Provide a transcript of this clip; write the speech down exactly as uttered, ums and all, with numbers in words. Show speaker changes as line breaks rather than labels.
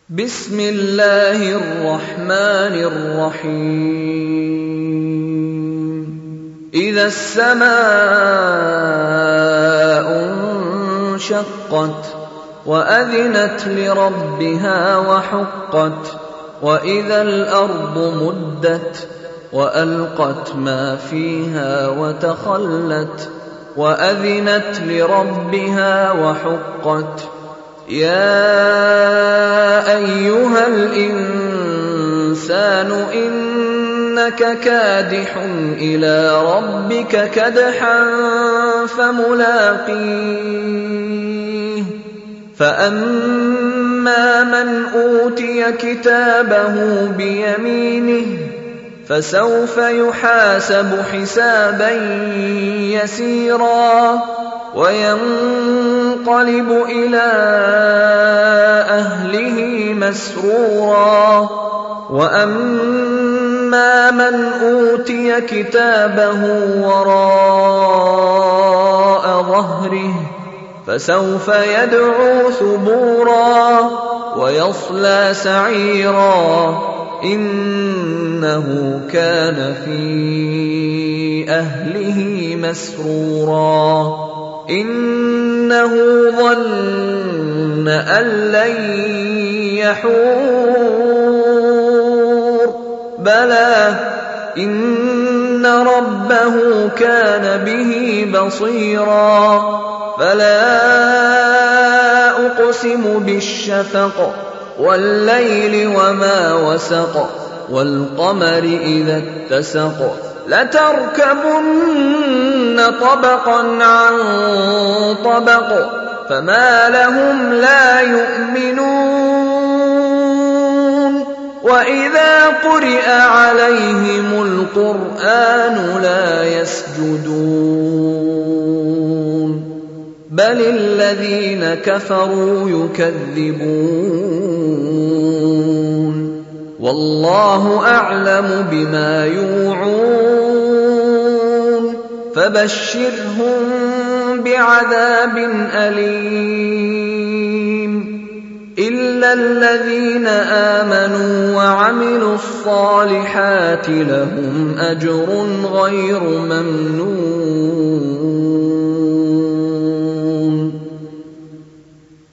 بسم الله الرحمن الرحيم إذا السماء انشقت وأذنت لربها وحقت وإذا الأرض مدت وألقت ما فيها وتخلت وأذنت لربها وحقت يا أيها الإنسان إنك كادح إلى ربك كدحا فملاقيه فأما من أوتي كتابه بيمينه فسوف يحاسب حسابا يسيرا وينقلب إلى أهله مسرورا وأما من أوتي كتابه وراء ظهره فسوف يدعو ثبورا ويصلى سعيرا إنه كان في أهله مسرورا إنه ظن أن لن يحور بلى إن ربه كان به بصيرا فلا أقسم بالشفق والليل وما وسق والقمر إذا اتسق لتركبن طبقا عن طبق فما لهم لا يؤمنون وإذا قرئ عليهم القرآن لا يسجدون بل الذين كفروا يكذبون والله أعلم بما يوعون فبشرهم بعذاب أليم إلا الذين آمنوا وعملوا الصالحات لهم أجر غير ممنون.